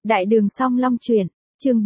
Đại đường Song Long truyện, chương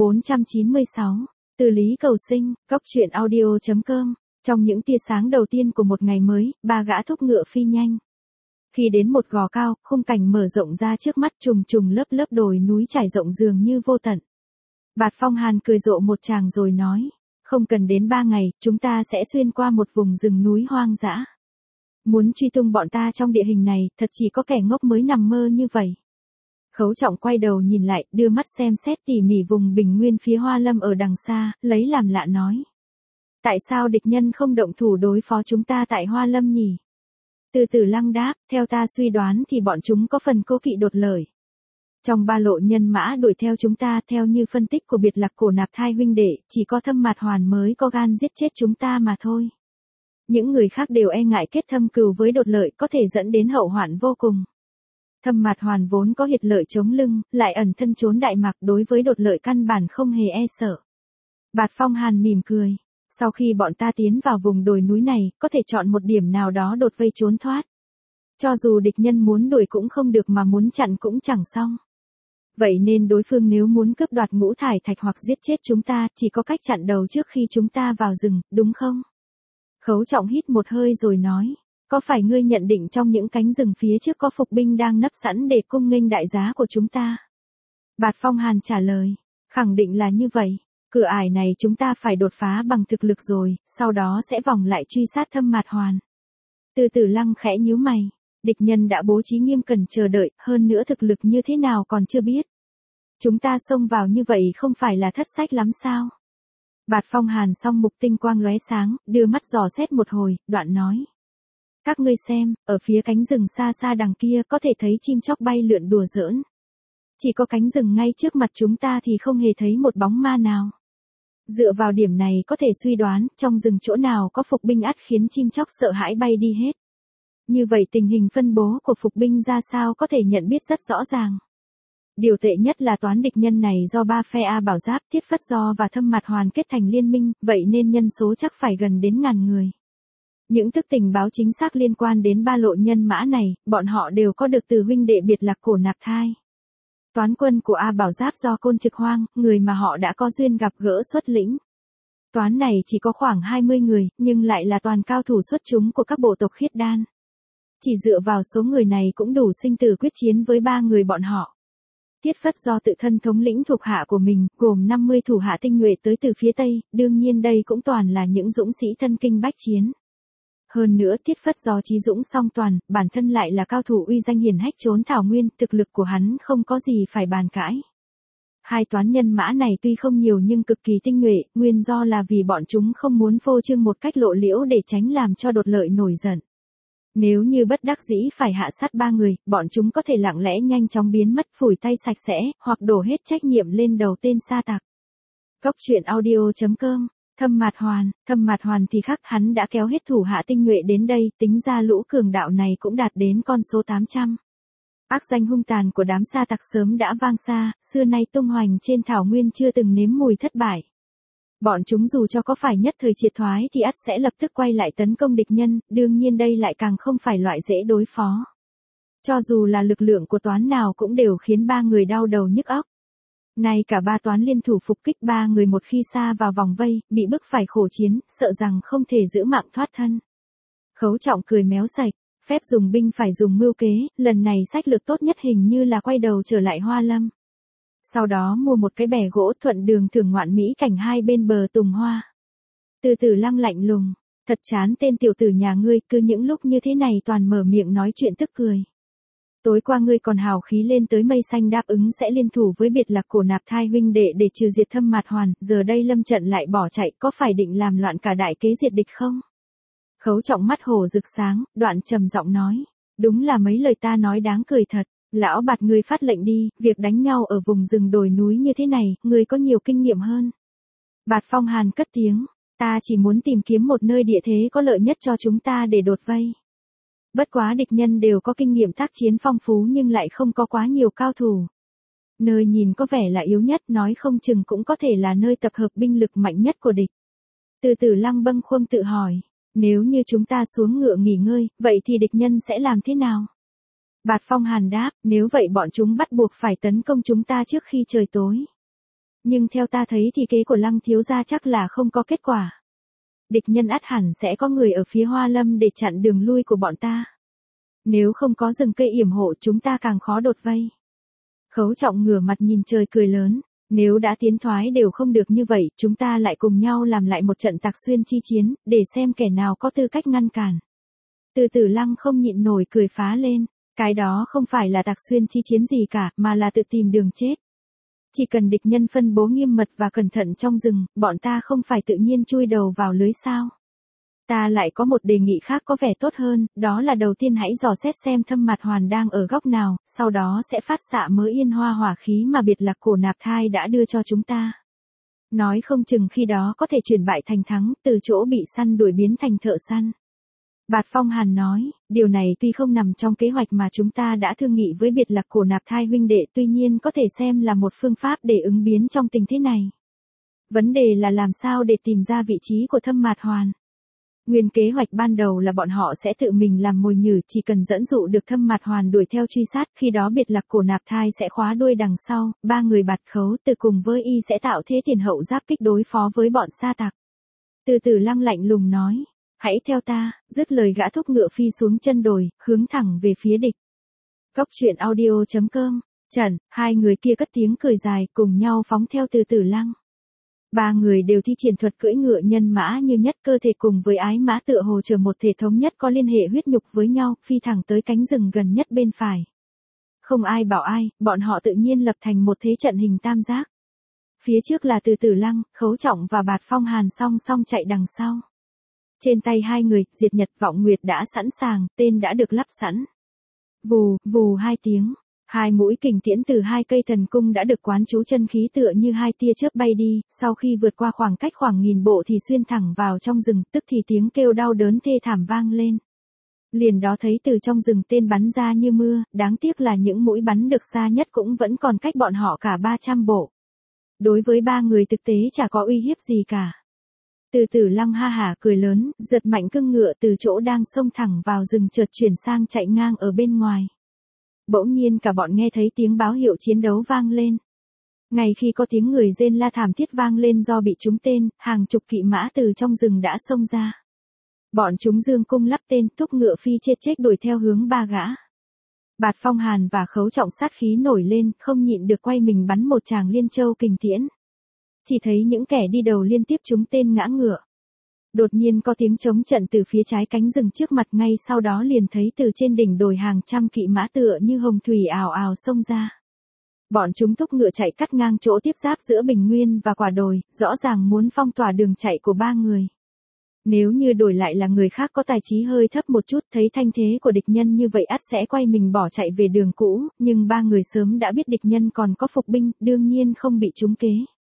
496, từ lý cầu sinh, góc truyện audio.com. Trong những tia sáng đầu tiên của một ngày mới, ba gã thúc ngựa phi nhanh. Khi đến một gò cao, khung cảnh mở rộng ra trước mắt, trùng trùng lớp lớp đồi núi trải rộng dường như vô tận. Bạt Phong Hàn cười rộ một tràng rồi nói, không cần đến 3 ngày, chúng ta sẽ xuyên qua một vùng rừng núi hoang dã. Muốn truy tung bọn ta trong địa hình này, thật chỉ có kẻ ngốc mới nằm mơ như vậy. Khấu Trọng quay đầu nhìn lại, đưa mắt xem xét tỉ mỉ vùng bình nguyên phía Hoa Lâm ở đằng xa, lấy làm lạ nói. Tại sao địch nhân không động thủ đối phó chúng ta tại Hoa Lâm nhỉ? Từ Tử Lăng đáp, theo ta suy đoán thì bọn chúng có phần cố kỵ đột lợi. Trong ba lộ nhân mã đuổi theo chúng ta, theo như phân tích của Biệt Lạc Cổ Nạp Thai huynh đệ, chỉ có Thâm Mạt Hoàn mới có gan giết chết chúng ta mà thôi. Những người khác đều e ngại kết thâm cừu với đột lợi, có thể dẫn đến hậu hoạn vô cùng. Thâm Mạt Hoàn vốn có hiệt lợi chống lưng, lại ẩn thân trốn Đại Mạc, đối với đột lợi căn bản không hề e sợ. Bạt Phong Hàn mỉm cười, sau khi bọn ta tiến vào vùng đồi núi này, có thể chọn một điểm nào đó đột vây trốn thoát. Cho dù địch nhân muốn đuổi cũng không được, mà muốn chặn cũng chẳng xong. Vậy nên đối phương nếu muốn cướp đoạt ngũ thải thạch hoặc giết chết chúng ta, chỉ có cách chặn đầu trước khi chúng ta vào rừng, đúng không? Khấu Trọng hít một hơi rồi nói, có phải ngươi nhận định trong những cánh rừng phía trước có phục binh đang nấp sẵn để cung nghênh đại giá của chúng ta? Bạt Phong Hàn trả lời, khẳng định là như vậy. Cửa ải này chúng ta phải đột phá bằng thực lực rồi, sau đó sẽ vòng lại truy sát Thâm Mạt Hoàn. Từ Tử Lăng khẽ nhíu mày, địch nhân đã bố trí nghiêm cẩn chờ đợi, hơn nữa thực lực như thế nào còn chưa biết. Chúng ta xông vào như vậy không phải là thất sách lắm sao? Bạt Phong Hàn song mục tinh quang lóe sáng, đưa mắt dò xét một hồi, đoạn nói. Các ngươi xem, ở phía cánh rừng xa xa đằng kia có thể thấy chim chóc bay lượn đùa giỡn. Chỉ có cánh rừng ngay trước mặt chúng ta thì không hề thấy một bóng ma nào. Dựa vào điểm này có thể suy đoán, trong rừng chỗ nào có phục binh ắt khiến chim chóc sợ hãi bay đi hết. Như vậy tình hình phân bố của phục binh ra sao có thể nhận biết rất rõ ràng. Điều tệ nhất là toán địch nhân này do ba phe A Bảo Giáp, Thiết Phất Do và Thâm Mạt Hoàn kết thành liên minh, vậy nên nhân số chắc phải gần đến 1000 người. Những thức tình báo chính xác liên quan đến ba lộ nhân mã này, bọn họ đều có được từ huynh đệ Biệt Lạc Cổ Nạp Thai. Toán quân của A Bảo Giáp do Côn Trực Hoang, người mà họ đã có duyên gặp gỡ xuất lĩnh. Toán này chỉ có khoảng 20 người, nhưng lại là toàn cao thủ xuất chúng của các bộ tộc Khiết Đan. Chỉ dựa vào số người này cũng đủ sinh tử quyết chiến với 3 người bọn họ. Thiết Phất Do tự thân thống lĩnh thuộc hạ của mình, gồm 50 thủ hạ tinh nhuệ tới từ phía Tây, đương nhiên đây cũng toàn là những dũng sĩ thân kinh bách chiến. Hơn nữa Thiết Phất Do trí dũng song toàn, bản thân lại là cao thủ uy danh hiển hách trốn thảo nguyên, thực lực của hắn không có gì phải bàn cãi. Hai toán nhân mã này tuy không nhiều nhưng cực kỳ tinh nhuệ, nguyên do là vì bọn chúng không muốn phô trương một cách lộ liễu để tránh làm cho đột lợi nổi giận. Nếu như bất đắc dĩ phải hạ sát 3 người, bọn chúng có thể lặng lẽ nhanh chóng biến mất, phủi tay sạch sẽ, hoặc đổ hết trách nhiệm lên đầu tên sa tặc. Góc truyện audio.com. Thâm Mạt Hoàn thì khác, hắn đã kéo hết thủ hạ tinh nhuệ đến đây, tính ra lũ cường đạo này cũng đạt đến con số 800. Ác danh hung tàn của đám sa tặc sớm đã vang xa, xưa nay tung hoành trên thảo nguyên chưa từng nếm mùi thất bại. Bọn chúng dù cho có phải nhất thời triệt thoái thì ắt sẽ lập tức quay lại tấn công địch nhân, đương nhiên đây lại càng không phải loại dễ đối phó. Cho dù là lực lượng của toán nào cũng đều khiến 3 người đau đầu nhức óc. Nay cả 3 toán liên thủ phục kích 3 người một khi xa vào vòng vây, bị bức phải khổ chiến, sợ rằng không thể giữ mạng thoát thân. Khấu Trọng cười méo sạch, phép dùng binh phải dùng mưu kế, lần này sách lược tốt nhất hình như là quay đầu trở lại Hoa Lâm. Sau đó mua một cái bè gỗ thuận đường thưởng ngoạn mỹ cảnh hai bên bờ tùng hoa. Từ Tử Lăng lạnh lùng, thật chán tên tiểu tử nhà ngươi, cứ những lúc như thế này toàn mở miệng nói chuyện tức cười. Tối qua ngươi còn hào khí lên tới mây xanh đáp ứng sẽ liên thủ với Biệt Lạc Cổ Nạp Thai huynh đệ để trừ diệt Thâm Mạt Hoàn, giờ đây lâm trận lại bỏ chạy, có phải định làm loạn cả đại kế diệt địch không? Khấu Trọng mắt hồ rực sáng, đoạn trầm giọng nói, đúng là mấy lời ta nói đáng cười thật. Lão Bạt ngươi phát lệnh đi, việc đánh nhau ở vùng rừng đồi núi như thế này, ngươi có nhiều kinh nghiệm hơn. Bạt Phong Hàn cất tiếng, ta chỉ muốn tìm kiếm một nơi địa thế có lợi nhất cho chúng ta để đột vây. Bất quá địch nhân đều có kinh nghiệm tác chiến phong phú nhưng lại không có quá nhiều cao thủ. Nơi nhìn có vẻ là yếu nhất, nói không chừng cũng có thể là nơi tập hợp binh lực mạnh nhất của địch. Từ Tử Lăng bâng khuâng tự hỏi, nếu như chúng ta xuống ngựa nghỉ ngơi, vậy thì địch nhân sẽ làm thế nào? Bạt Phong Hàn đáp, nếu vậy bọn chúng bắt buộc phải tấn công chúng ta trước khi trời tối. Nhưng theo ta thấy thì kế của Lăng thiếu gia chắc là không có kết quả. Địch nhân ắt hẳn sẽ có người ở phía Hoa Lâm để chặn đường lui của bọn ta. Nếu không có rừng cây yểm hộ chúng ta càng khó đột vây. Khấu Trọng ngửa mặt nhìn trời cười lớn, nếu đã tiến thoái đều không được như vậy, chúng ta lại cùng nhau làm lại một trận Tặc Xuyên chi chiến, để xem kẻ nào có tư cách ngăn cản. Từ Tử Lăng không nhịn nổi cười phá lên, cái đó không phải là Tặc Xuyên chi chiến gì cả, mà là tự tìm đường chết. Chỉ cần địch nhân phân bố nghiêm mật và cẩn thận trong rừng, bọn ta không phải tự nhiên chui đầu vào lưới sao. Ta lại có một đề nghị khác có vẻ tốt hơn, đó là đầu tiên hãy dò xét xem Thâm Mạt Hoàn đang ở góc nào, sau đó sẽ phát xạ mớ yên hoa hỏa khí mà Biệt Lạc Cổ Nạp Thai đã đưa cho chúng ta. Nói không chừng khi đó có thể chuyển bại thành thắng, từ chỗ bị săn đuổi biến thành thợ săn. Bạt Phong Hàn nói, điều này tuy không nằm trong kế hoạch mà chúng ta đã thương nghị với Biệt Lạc Cổ Nạp Thai huynh đệ, tuy nhiên có thể xem là một phương pháp để ứng biến trong tình thế này. Vấn đề là làm sao để tìm ra vị trí của Thâm Mạt Hoàn. Nguyên kế hoạch ban đầu là bọn họ sẽ tự mình làm mồi nhử, chỉ cần dẫn dụ được Thâm Mạt Hoàn đuổi theo truy sát, khi đó Biệt Lạc Cổ Nạp Thai sẽ khóa đuôi đằng sau, ba người Bạt Khấu Từ cùng với y sẽ tạo thế tiền hậu giáp kích đối phó với bọn sa tặc. Từ Tử Lăng lạnh lùng nói, hãy theo ta, dứt lời gã thúc ngựa phi xuống chân đồi, hướng thẳng về phía địch. Cốc truyện audio.com, Trần, hai người kia cất tiếng cười dài cùng nhau phóng theo Từ Tử Lăng. Ba người đều thi triển thuật cưỡi ngựa nhân mã như nhất, cơ thể cùng với ái mã tựa hồ trở một thể thống nhất có liên hệ huyết nhục với nhau, phi thẳng tới cánh rừng gần nhất bên phải. Không ai bảo ai, bọn họ tự nhiên lập thành một thế trận hình tam giác. Phía trước là Từ Tử Lăng, Khấu Trọng và Bạt Phong Hàn song song chạy đằng sau. Trên tay hai người, Diệt Nhật Vọng Nguyệt đã sẵn sàng, tên đã được lắp sẵn. Vù, vù hai tiếng. Hai mũi kình tiễn từ hai cây thần cung đã được quán chú chân khí tựa như hai tia chớp bay đi, sau khi vượt qua khoảng cách khoảng 1000 bộ thì xuyên thẳng vào trong rừng, tức thì tiếng kêu đau đớn thê thảm vang lên. Liền đó thấy từ trong rừng tên bắn ra như mưa, đáng tiếc là những mũi bắn được xa nhất cũng vẫn còn cách bọn họ cả 300 bộ. Đối với ba người thực tế chả có uy hiếp gì cả. Từ Tử Lăng ha hả cười lớn, giật mạnh cưng ngựa từ chỗ đang xông thẳng vào rừng chợt chuyển sang chạy ngang ở bên ngoài. Bỗng nhiên cả bọn nghe thấy tiếng báo hiệu chiến đấu vang lên. Ngay khi có tiếng người rên la thảm thiết vang lên do bị trúng tên, hàng chục kỵ mã từ trong rừng đã xông ra. Bọn chúng dương cung lắp tên, thúc ngựa phi chết đuổi theo hướng ba gã. Bạt Phong Hàn và Khấu Trọng sát khí nổi lên, không nhịn được quay mình bắn một tràng liên châu kình tiễn. Chỉ thấy những kẻ đi đầu liên tiếp trúng tên ngã ngựa. Đột nhiên có tiếng trống trận từ phía trái cánh rừng trước mặt, ngay sau đó liền thấy từ trên đỉnh đồi hàng trăm kỵ mã tựa như hồng thủy ào ào xông ra. Bọn chúng thúc ngựa chạy cắt ngang chỗ tiếp giáp giữa bình nguyên và quả đồi, rõ ràng muốn phong tỏa đường chạy của ba người. Nếu như đổi lại là người khác có tài trí hơi thấp một chút, thấy thanh thế của địch nhân như vậy ắt sẽ quay mình bỏ chạy về đường cũ, nhưng ba người sớm đã biết địch nhân còn có phục binh, đương nhiên không bị trúng kế.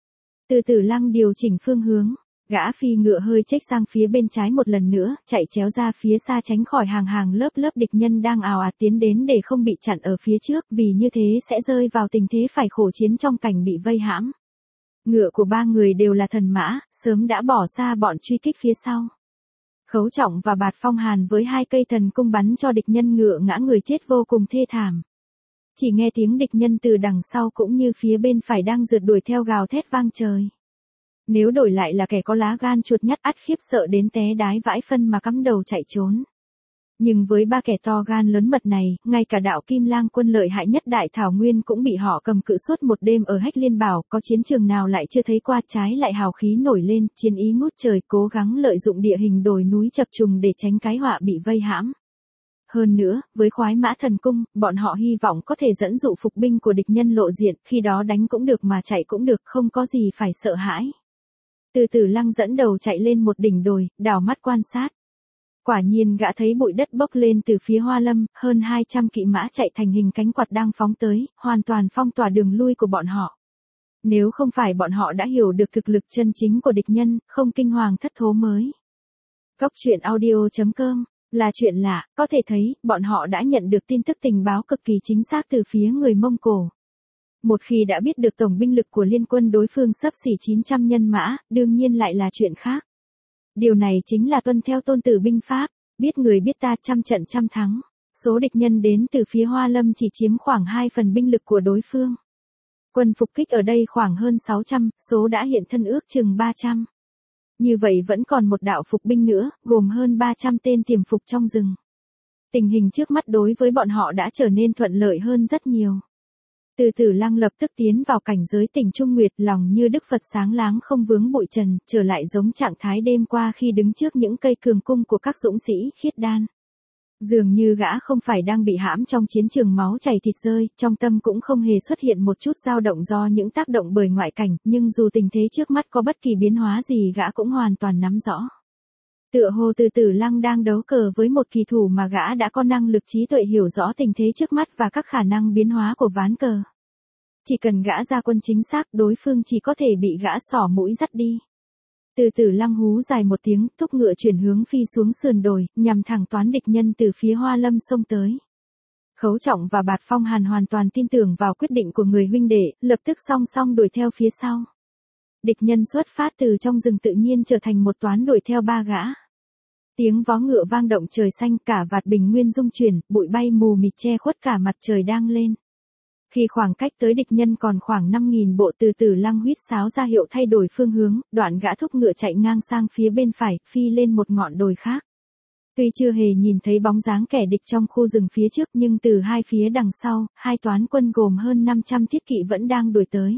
Từ Tử Lăng điều chỉnh phương hướng. Gã phi ngựa hơi chếch sang phía bên trái một lần nữa, chạy chéo ra phía xa tránh khỏi hàng lớp địch nhân đang ào ạt tiến đến để không bị chặn ở phía trước, vì như thế sẽ rơi vào tình thế phải khổ chiến trong cảnh bị vây hãm. Ngựa của ba người đều là thần mã, sớm đã bỏ xa bọn truy kích phía sau. Khấu Trọng và Bạt Phong Hàn với hai cây thần cung bắn cho địch nhân ngựa ngã người chết vô cùng thê thảm. Chỉ nghe tiếng địch nhân từ đằng sau cũng như phía bên phải đang rượt đuổi theo gào thét vang trời. Nếu đổi lại là kẻ có lá gan chuột nhắt ắt khiếp sợ đến té đái vãi phân mà cắm đầu chạy trốn. Nhưng với ba kẻ to gan lớn mật này, ngay cả đạo Kim Lang quân lợi hại nhất Đại Thảo Nguyên cũng bị họ cầm cự suốt một đêm ở Hách Liên Bảo, có chiến trường nào lại chưa thấy qua, trái lại hào khí nổi lên, chiến ý ngút trời, cố gắng lợi dụng địa hình đồi núi chập trùng để tránh cái họa bị vây hãm. Hơn nữa, với khoái mã thần cung, bọn họ hy vọng có thể dẫn dụ phục binh của địch nhân lộ diện, khi đó đánh cũng được mà chạy cũng được, không có gì phải sợ hãi. Từ Tử Lăng dẫn đầu chạy lên một đỉnh đồi, đảo mắt quan sát. Quả nhiên gã thấy bụi đất bốc lên từ phía Hoa Lâm, hơn 200 kỵ mã chạy thành hình cánh quạt đang phóng tới, hoàn toàn phong tỏa đường lui của bọn họ. Nếu không phải bọn họ đã hiểu được thực lực chân chính của địch nhân, không kinh hoàng thất thố mới. Cốc truyện audio.com, là chuyện lạ, có thể thấy, bọn họ đã nhận được tin tức tình báo cực kỳ chính xác từ phía người Mông Cổ. Một khi đã biết được tổng binh lực của liên quân đối phương xấp xỉ 900 nhân mã, đương nhiên lại là chuyện khác. Điều này chính là tuân theo Tôn Tử binh pháp, biết người biết ta, trăm trận trăm thắng. số địch nhân đến từ phía Hoa Lâm chỉ chiếm khoảng 2 phần binh lực của đối phương. Quân phục kích ở đây khoảng hơn 600, số đã hiện thân ước chừng 300. Như vậy vẫn còn một đạo phục binh nữa, gồm hơn 300 tên tiềm phục trong rừng. Tình hình trước mắt đối với bọn họ đã trở nên thuận lợi hơn rất nhiều. Từ Tử Lăng lập tức tiến vào cảnh giới tỉnh Trung Nguyệt, lòng như Đức Phật sáng láng không vướng bụi trần, trở lại giống trạng thái đêm qua khi đứng trước những cây cường cung của các dũng sĩ khiết đan. Dường như gã không phải đang bị hãm trong chiến trường máu chảy thịt rơi, trong tâm cũng không hề xuất hiện một chút dao động do những tác động bởi ngoại cảnh, nhưng dù tình thế trước mắt có bất kỳ biến hóa gì gã cũng hoàn toàn nắm rõ. Tựa hồ Từ Tử Lăng đang đấu cờ với một kỳ thủ mà gã đã có năng lực trí tuệ hiểu rõ tình thế trước mắt và các khả năng biến hóa của ván cờ. Chỉ cần gã ra quân chính xác, đối phương chỉ có thể bị gã xỏ mũi dắt đi. Từ Tử Lăng hú dài một tiếng, thúc ngựa chuyển hướng phi xuống sườn đồi, nhằm thẳng toán địch nhân từ phía Hoa Lâm xông tới. Khấu Trọng và Bạt Phong Hàn hoàn toàn tin tưởng vào quyết định của người huynh đệ, lập tức song song đuổi theo phía sau. Địch nhân xuất phát từ trong rừng tự nhiên trở thành một toán đuổi theo ba gã. Tiếng vó ngựa vang động trời xanh, cả vạt bình nguyên rung chuyển, bụi bay mù mịt che khuất cả mặt trời đang lên. Khi khoảng cách tới địch nhân còn khoảng 5.000 bộ, Từ Tử Lăng huýt sáo ra hiệu thay đổi phương hướng, đoạn gã thúc ngựa chạy ngang sang phía bên phải, phi lên một ngọn đồi khác. Tuy chưa hề nhìn thấy bóng dáng kẻ địch trong khu rừng phía trước, nhưng từ hai phía đằng sau, hai toán quân gồm hơn 500 thiết kỵ vẫn đang đuổi tới.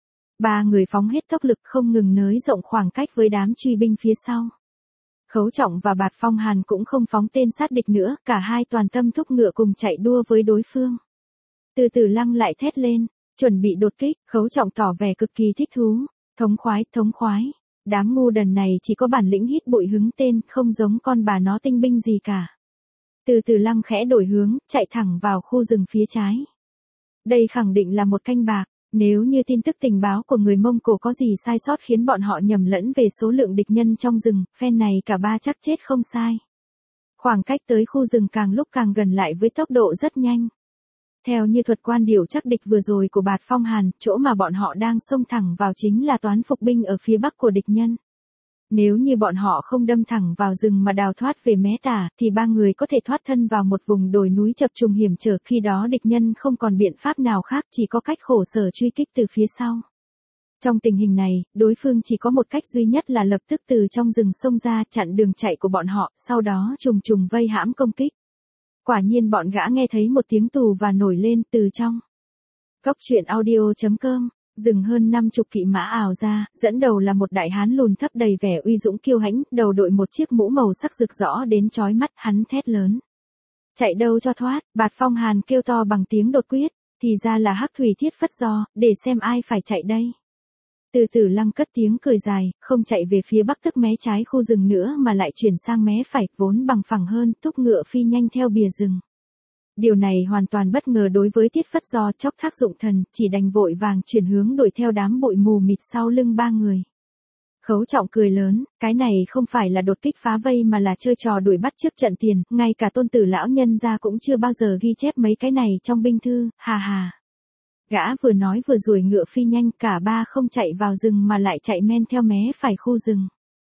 Ba người phóng hết tốc lực không ngừng nới rộng khoảng cách với đám truy binh phía sau. Khấu Trọng và Bạt Phong Hàn cũng không phóng tên sát địch nữa, cả hai toàn tâm thúc ngựa cùng chạy đua với đối phương. Từ Tử Lăng lại thét lên, chuẩn bị đột kích. Khấu Trọng tỏ vẻ cực kỳ thích thú. Thống khoái. Đám ngu đần này chỉ có bản lĩnh hít bụi hứng tên, không giống con bà nó tinh binh gì cả. Từ Tử Lăng khẽ đổi hướng, chạy thẳng vào khu rừng phía trái. Đây khẳng định là một canh bạc. Nếu như tin tức tình báo của người Mông Cổ có gì sai sót khiến bọn họ nhầm lẫn về số lượng địch nhân trong rừng, phen này cả ba chắc chết không sai. Khoảng cách tới khu rừng càng lúc càng gần lại với tốc độ rất nhanh. Theo như thuật quan điều chắc địch vừa rồi của Bạt Phong Hàn, chỗ mà bọn họ đang xông thẳng vào chính là toán phục binh ở phía bắc của địch nhân. Nếu như bọn họ không đâm thẳng vào rừng mà đào thoát về mé tả, thì ba người có thể thoát thân vào một vùng đồi núi chập trùng hiểm trở, khi đó địch nhân không còn biện pháp nào khác, chỉ có cách khổ sở truy kích từ phía sau. Trong tình hình này, đối phương chỉ có một cách duy nhất là lập tức từ trong rừng xông ra chặn đường chạy của bọn họ, sau đó trùng vây hãm công kích. Quả nhiên bọn gã nghe thấy một tiếng tù và nổi lên từ trong. Góc truyện audio.com, dừng hơn 50 kỵ mã ảo ra, dẫn đầu là một đại hán lùn thấp đầy vẻ uy dũng kiêu hãnh, đầu đội một chiếc mũ màu sắc rực rõ đến chói mắt, hắn thét lớn. Chạy đâu cho thoát, Bạt Phong Hàn kêu to bằng tiếng đột quyết, thì ra là Hắc Thủy Thiết Phất Do, để xem ai phải chạy đây. Từ Tử Lăng cất tiếng cười dài, không chạy về phía bắc tức mé trái khu rừng nữa mà lại chuyển sang mé phải, vốn bằng phẳng hơn, thúc ngựa phi nhanh theo bìa rừng. Điều này hoàn toàn bất ngờ đối với Thiết Phất Do, chốc thác dụng thần, chỉ đành vội vàng chuyển hướng đuổi theo đám bụi mù mịt sau lưng ba người. Khấu Trọng cười lớn, cái này không phải là đột kích phá vây mà là chơi trò đuổi bắt trước trận tiền, ngay cả Tôn Tử lão nhân gia cũng chưa bao giờ ghi chép mấy cái này trong binh thư, hà hà. Gã vừa nói vừa duỗi ngựa phi nhanh, cả ba không chạy vào rừng mà lại chạy men theo mé phải khu rừng.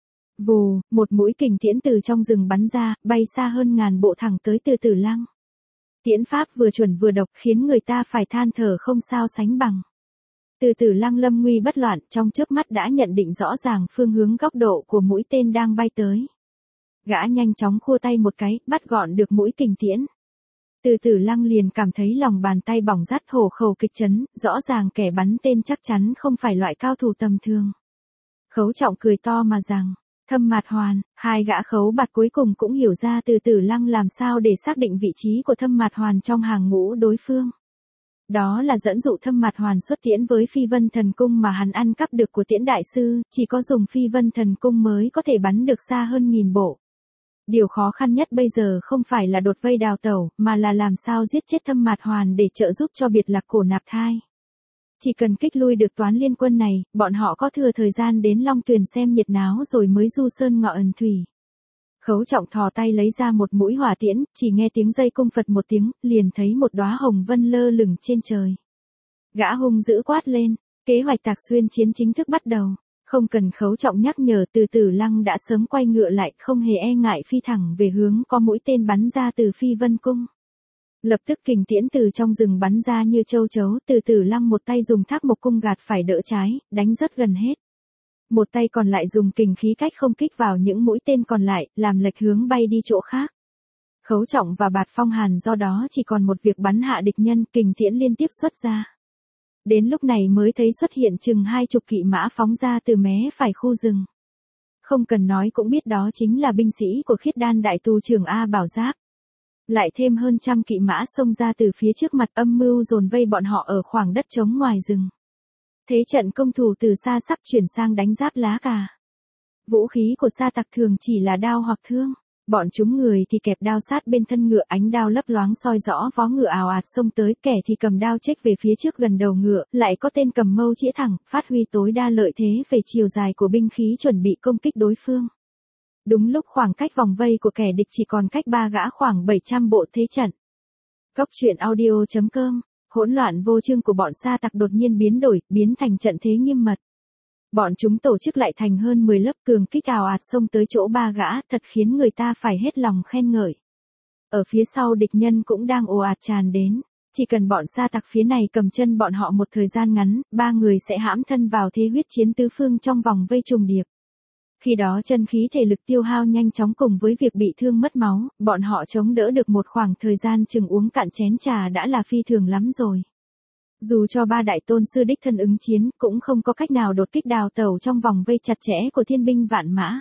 Vù, một mũi kình tiễn từ trong rừng bắn ra, bay xa hơn ngàn bộ thẳng tới Từ Tử Lăng. Tiễn pháp vừa chuẩn vừa độc khiến người ta phải than thở không sao sánh bằng. Từ Tử Lăng lâm nguy bất loạn, trong chớp mắt đã nhận định rõ ràng phương hướng góc độ của mũi tên đang bay tới. Gã nhanh chóng khua tay một cái, bắt gọn được mũi kình tiễn. Từ Tử Lăng liền cảm thấy lòng bàn tay bỏng rát, hổ khẩu kịch chấn, rõ ràng kẻ bắn tên chắc chắn không phải loại cao thủ tầm thường. Khấu Trọng cười to mà rằng, Thâm Mạt Hoàn. Hai gã khấu bạt cuối cùng cũng hiểu ra Từ Tử Lăng làm sao để xác định vị trí của Thâm Mạt Hoàn trong hàng ngũ đối phương. Đó là dẫn dụ Thâm Mạt Hoàn xuất tiễn với Phi Vân Thần Cung mà hắn ăn cắp được của Tiễn Đại Sư, chỉ có dùng Phi Vân Thần Cung mới có thể bắn được xa hơn 1000 bộ. Điều khó khăn nhất bây giờ không phải là đột vây đào tẩu, mà là làm sao giết chết Thâm Mạt Hoàn để trợ giúp cho Biệt Lạc Cổ nạp thai. Chỉ cần kích lui được toán liên quân này, bọn họ có thừa thời gian đến Long Tuyền xem nhiệt náo rồi mới du sơn ngọ ẩn thủy. Khấu Trọng thò tay lấy ra một mũi hỏa tiễn, chỉ nghe tiếng dây cung phật một tiếng, liền thấy một đóa hồng vân lơ lửng trên trời. Gã hung dữ quát lên, kế hoạch Tạc Xuyên chiến chính thức bắt đầu. Không cần Khấu Trọng nhắc nhở, Từ Tử Lăng đã sớm quay ngựa lại, không hề e ngại phi thẳng về hướng có mũi tên bắn ra từ Phi Vân Cung. Lập tức kình tiễn từ trong rừng bắn ra như châu chấu, từ Tử Lăng một tay dùng thác mộc cung gạt phải đỡ trái, đánh rất gần hết. Một tay còn lại dùng kình khí cách không kích vào những mũi tên còn lại, làm lệch hướng bay đi chỗ khác. Khấu Trọng và Bạt Phong Hàn do đó chỉ còn một việc bắn hạ địch nhân, kình tiễn liên tiếp xuất ra. Đến lúc này mới thấy xuất hiện chừng 20 kỵ mã phóng ra từ mé phải khu rừng. Không cần nói cũng biết đó chính là binh sĩ của Khiết Đan đại tu trưởng A Bảo Giáp. Lại thêm hơn 100 kỵ mã xông ra từ phía trước mặt, âm mưu dồn vây bọn họ ở khoảng đất trống ngoài rừng. Thế trận công thủ từ xa sắp chuyển sang đánh giáp lá cà. Vũ khí của Sa Tặc thường chỉ là đao hoặc thương. Bọn chúng người thì kẹp đao sát bên thân ngựa, ánh đao lấp loáng soi rõ vó ngựa ào ạt xông tới, kẻ thì cầm đao chếch về phía trước gần đầu ngựa, lại có tên cầm mâu chĩa thẳng, phát huy tối đa lợi thế về chiều dài của binh khí chuẩn bị công kích đối phương. Đúng lúc khoảng cách vòng vây của kẻ địch chỉ còn cách 3 gã khoảng 700 bộ thế trận. Góc truyện audio.com, hỗn loạn vô chương của bọn Sa Tặc đột nhiên biến thành trận thế nghiêm mật. Bọn chúng tổ chức lại thành hơn 10 lớp, cường kích ào ạt xông tới chỗ 3 gã, thật khiến người ta phải hết lòng khen ngợi. Ở phía sau địch nhân cũng đang ồ ạt tràn đến, chỉ cần bọn Sa Tặc phía này cầm chân bọn họ một thời gian ngắn, 3 người sẽ hãm thân vào thế huyết chiến tứ phương trong vòng vây trùng điệp. Khi đó chân khí thể lực tiêu hao nhanh chóng cùng với việc bị thương mất máu, bọn họ chống đỡ được một khoảng thời gian chừng uống cạn chén trà đã là phi thường lắm rồi. Dù cho 3 đại tôn sư đích thân ứng chiến, cũng không có cách nào đột kích đào tẩu trong vòng vây chặt chẽ của thiên binh vạn mã.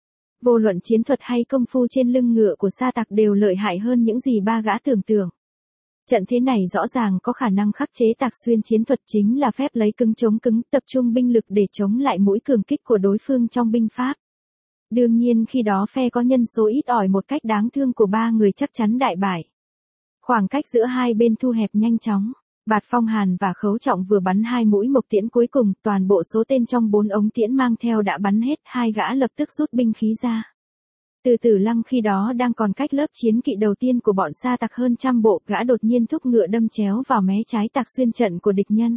Vô luận chiến thuật hay công phu trên lưng ngựa của Sa Tặc đều lợi hại hơn những gì 3 gã tưởng tượng. Trận thế này rõ ràng có khả năng khắc chế Tặc Xuyên, chiến thuật chính là phép lấy cứng chống cứng, tập trung binh lực để chống lại mũi cường kích của đối phương trong binh pháp. Đương nhiên khi đó phe có nhân số ít ỏi một cách đáng thương của 3 người chắc chắn đại bại. Khoảng cách giữa hai bên thu hẹp nhanh chóng. Bạt Phong Hàn và Khấu Trọng vừa bắn 2 mũi mộc tiễn cuối cùng, toàn bộ số tên trong 4 ống tiễn mang theo đã bắn hết, 2 gã lập tức rút binh khí ra. Từ Tử Lăng khi đó đang còn cách lớp chiến kỵ đầu tiên của bọn Sa Tặc hơn 100 bộ, gã đột nhiên thúc ngựa đâm chéo vào mé trái Tặc Xuyên trận của địch nhân.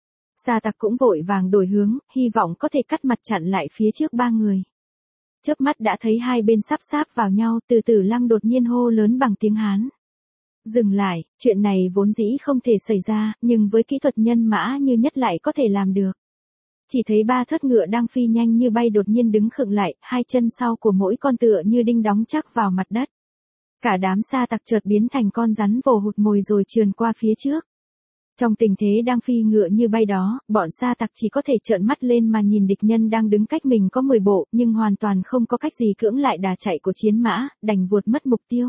Sa Tặc cũng vội vàng đổi hướng, hy vọng có thể cắt mặt chặn lại phía trước 3 người. Chớp mắt đã thấy hai bên sáp vào nhau, Từ Tử Lăng đột nhiên hô lớn bằng tiếng Hán. Dừng lại, chuyện này vốn dĩ không thể xảy ra, nhưng với kỹ thuật nhân mã như nhất lại có thể làm được. Chỉ thấy 3 thớt ngựa đang phi nhanh như bay đột nhiên đứng khựng lại, 2 chân sau của mỗi con tựa như đinh đóng chắc vào mặt đất. Cả đám Sa Tặc chợt biến thành con rắn vồ hụt mồi rồi trườn qua phía trước. Trong tình thế đang phi ngựa như bay đó, bọn Sa Tặc chỉ có thể trợn mắt lên mà nhìn địch nhân đang đứng cách mình có 10 bộ, nhưng hoàn toàn không có cách gì cưỡng lại đà chạy của chiến mã, đành vuột mất mục tiêu.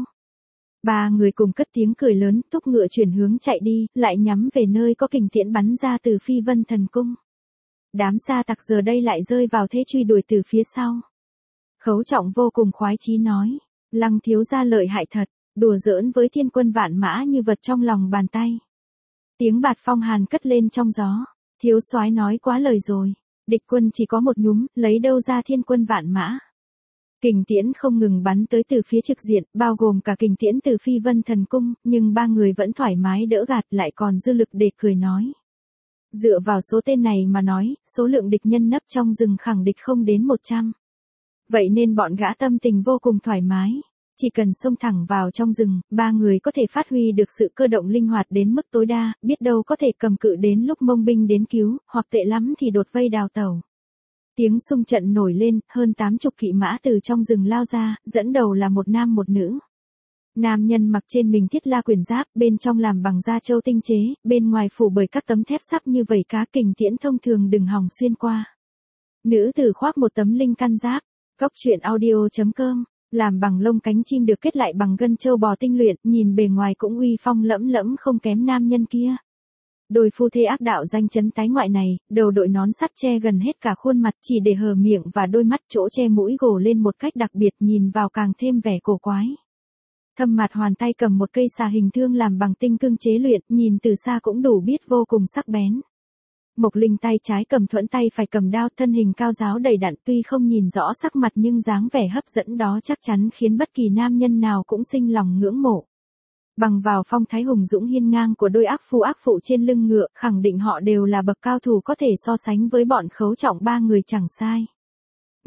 3 người cùng cất tiếng cười lớn, thúc ngựa chuyển hướng chạy đi, lại nhắm về nơi có kình tiễn bắn ra từ Phi Vân Thần Cung. Đám Sa Tặc giờ đây lại rơi vào thế truy đuổi từ phía sau. Khấu Trọng vô cùng khoái chí nói, Lăng thiếu gia lợi hại thật, đùa giỡn với thiên quân vạn mã như vật trong lòng bàn tay. Tiếng Bạt Phong Hàn cất lên trong gió, thiếu soái nói quá lời rồi, địch quân chỉ có một nhúm, lấy đâu ra thiên quân vạn mã. Kình tiễn không ngừng bắn tới từ phía trực diện, bao gồm cả kình tiễn từ Phi Vân Thần Cung, nhưng 3 người vẫn thoải mái đỡ gạt, lại còn dư lực để cười nói. Dựa vào số tên này mà nói, số lượng địch nhân nấp trong rừng khẳng định không đến 100. Vậy nên bọn gã tâm tình vô cùng thoải mái. Chỉ cần xông thẳng vào trong rừng, 3 người có thể phát huy được sự cơ động linh hoạt đến mức tối đa, biết đâu có thể cầm cự đến lúc mông binh đến cứu, hoặc tệ lắm thì đột vây đào tẩu. Tiếng xung trận nổi lên, hơn 80 kỵ mã từ trong rừng lao ra, dẫn đầu là một nam một nữ. Nam nhân mặc trên mình thiết la quyền giáp, bên trong làm bằng da trâu tinh chế, bên ngoài phủ bởi các tấm thép sắt như vảy cá, kình tiễn thông thường đừng hòng xuyên qua. Nữ tử khoác một tấm linh căn giáp. Góc truyện audio.com, làm bằng lông cánh chim được kết lại bằng gân trâu bò tinh luyện, nhìn bề ngoài cũng uy phong lẫm lẫm không kém nam nhân kia. Đôi phu thê ác đạo danh chấn tái ngoại này, đầu đội nón sắt che gần hết cả khuôn mặt, chỉ để hờ miệng và đôi mắt, chỗ che mũi gồ lên một cách đặc biệt, nhìn vào càng thêm vẻ cổ quái. Thâm mặt hoàn tay cầm một cây xà hình thương làm bằng tinh cương chế luyện, nhìn từ xa cũng đủ biết vô cùng sắc bén. Mộc Linh tay trái cầm thuẫn, tay phải cầm đao, thân hình cao ráo đầy đặn, tuy không nhìn rõ sắc mặt nhưng dáng vẻ hấp dẫn đó chắc chắn khiến bất kỳ nam nhân nào cũng sinh lòng ngưỡng mộ. Bằng vào phong thái hùng dũng hiên ngang của đôi ác phụ trên lưng ngựa, khẳng định họ đều là bậc cao thủ có thể so sánh với bọn Khấu Trọng 3 người chẳng sai.